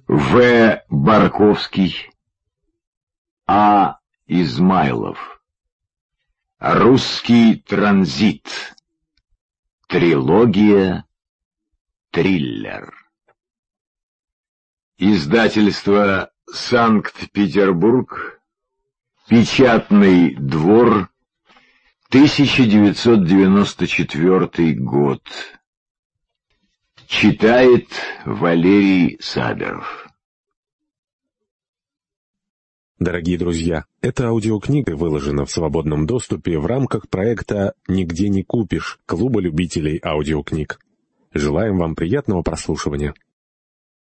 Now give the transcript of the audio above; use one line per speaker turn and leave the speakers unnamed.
В. Барковский, А. Измайлов. Русский транзит. Трилогия. Триллер. Издательство Санкт-Петербург. Печатный двор. 1994 год. Читает Валерий Саберов.
Дорогие друзья, эта аудиокнига выложена в свободном доступе в рамках проекта «Нигде не купишь» Клуба любителей аудиокниг. Желаем вам приятного прослушивания.